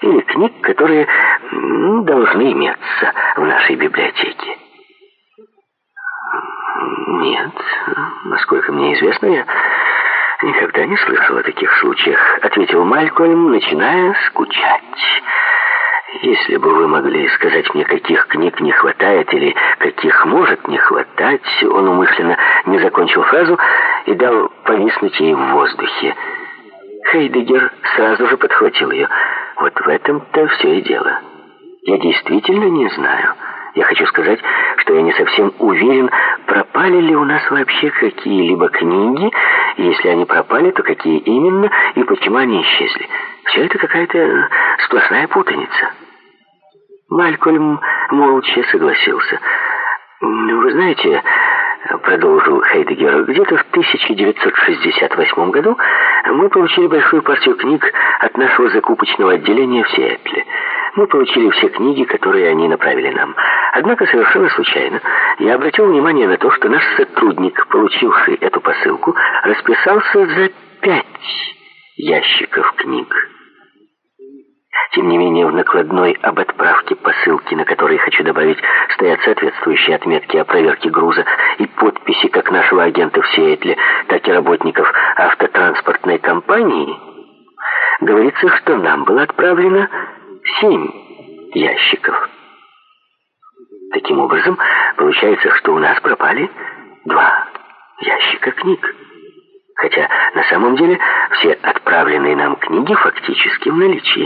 или книг, которые должны иметься в нашей библиотеке. Нет, насколько мне известно, я никогда не слышал о таких случаях, ответил Малькольм, начиная скучать. Если бы вы могли сказать мне, каких книг не хватает или каких может не хватать, он умышленно не закончил фразу и дал повиснуть ей в воздухе. Хейдеггер сразу же подхватил ее. Вот в этом-то все и дело. Я действительно не знаю. Я хочу сказать, что я не совсем уверен, пропали ли у нас вообще какие-либо книги, и если они пропали, то какие именно, и почему они исчезли. Все это какая-то сплошная путаница. Малькольм молча согласился. «Вы знаете, — продолжил Хейдеггер, — где-то в 1968 году мы получили большую партию книг от нашего закупочного отделения в Сиэтле. Мы получили все книги, которые они направили нам. Однако совершенно случайно я обратил внимание на то, что наш сотрудник, получивший эту посылку, расписался за 5 ящиков книг. Тем не менее, в накладной об отправке посылки, на которой, хочу добавить, стоят соответствующие отметки о проверке груза и подписи как нашего агента в Сиэтле, так и работников автотранспортной компании, говорится, что нам было отправлено 7 ящиков. Таким образом, получается, что у нас пропали 2 ящика книг. Хотя на самом деле все отправленные нам книги фактически в наличии.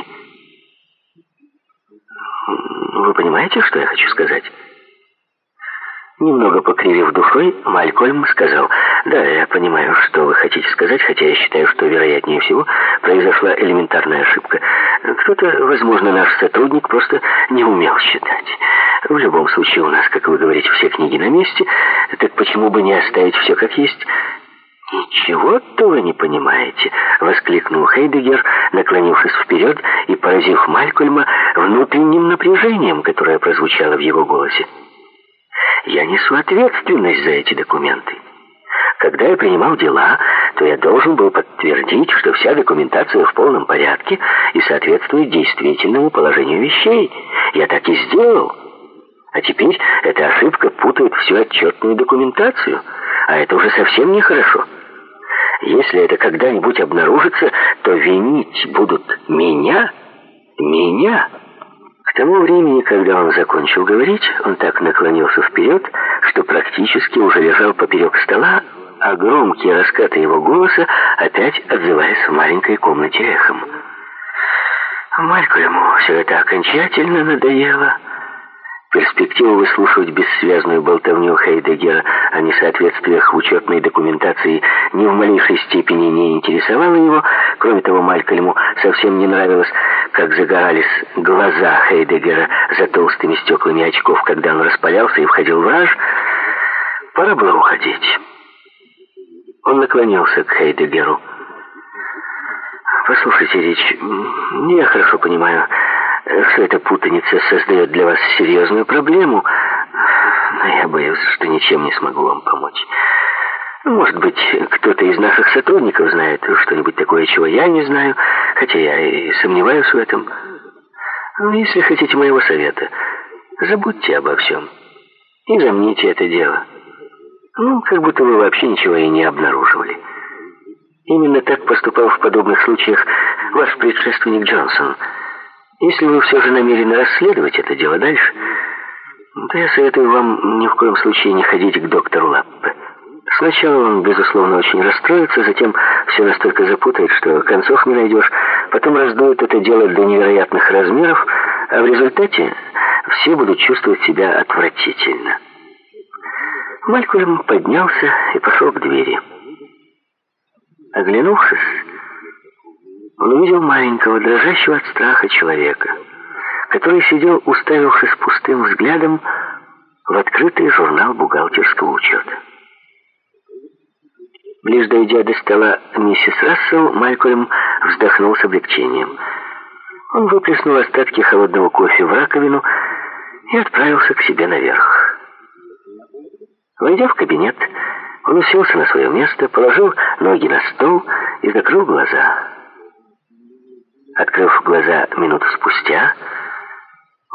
Вы понимаете, что я хочу сказать? Немного покривив душой, Малькольм сказал: «Да, я понимаю, что вы хотите сказать, хотя я считаю, что, вероятнее всего, произошла элементарная ошибка. Кто-то, возможно, наш сотрудник просто не умел считать. В любом случае, у нас, как вы говорите, все книги на месте, так почему бы не оставить все как есть?» «Ничего-то вы не понимаете!» — воскликнул Хейдеггер, наклонившись вперед и поразив Малькольма внутренним напряжением, которое прозвучало в его голосе. «Я несу ответственность за эти документы. Когда я принимал дела, то я должен был подтвердить, что вся документация в полном порядке и соответствует действительному положению вещей. Я так и сделал. А теперь эта ошибка путает всю отчетную документацию, а это уже совсем нехорошо. Если это когда-нибудь обнаружится, то винить будут меня. К тому времени, когда он закончил говорить, он так наклонился вперед, что практически уже лежал поперек стола, а громкие раскаты его голоса опять отзывались в маленькой комнате эхом. Малькольму все это окончательно надоело. Перспектива выслушивать бессвязную болтовню Хейдеггера о несоответствиях в учетной документации ни в малейшей степени не интересовала его. Кроме того, Малькольму совсем не нравилось, как загорались глаза Хейдеггера за толстыми стеклами очков, когда он распалялся и входил в раж. Пора было уходить. Он наклонился к Хейдеггеру. «Послушайте, Рич, я хорошо понимаю, что эта путаница создает для вас серьезную проблему, но я боюсь, что ничем не смогу вам помочь. Может быть, кто-то из наших сотрудников знает что-нибудь такое, чего я не знаю, хотя я и сомневаюсь в этом. Но если хотите моего совета, забудьте обо всем и замните это дело. Как будто вы вообще ничего и не обнаруживали. Именно так поступал в подобных случаях ваш предшественник Джонсон. Если вы все же намерены расследовать это дело дальше, то я советую вам ни в коем случае не ходить к доктору Лаппе. Сначала он, безусловно, очень расстроится, затем все настолько запутает, что концов не найдешь, потом раздует это дело до невероятных размеров, а в результате все будут чувствовать себя отвратительно. Малькольм поднялся и пошел к двери. Оглянувшись, он увидел маленького, дрожащего от страха человека, который сидел, уставившись пустым взглядом в открытый журнал бухгалтерского учета. Лишь дойдя до стола миссис Рассел, Малькольм вздохнул с облегчением. Он выплеснул остатки холодного кофе в раковину и отправился к себе наверх. Войдя в кабинет, он уселся на свое место, положил ноги на стол и закрыл глаза. Открыв глаза минуту спустя,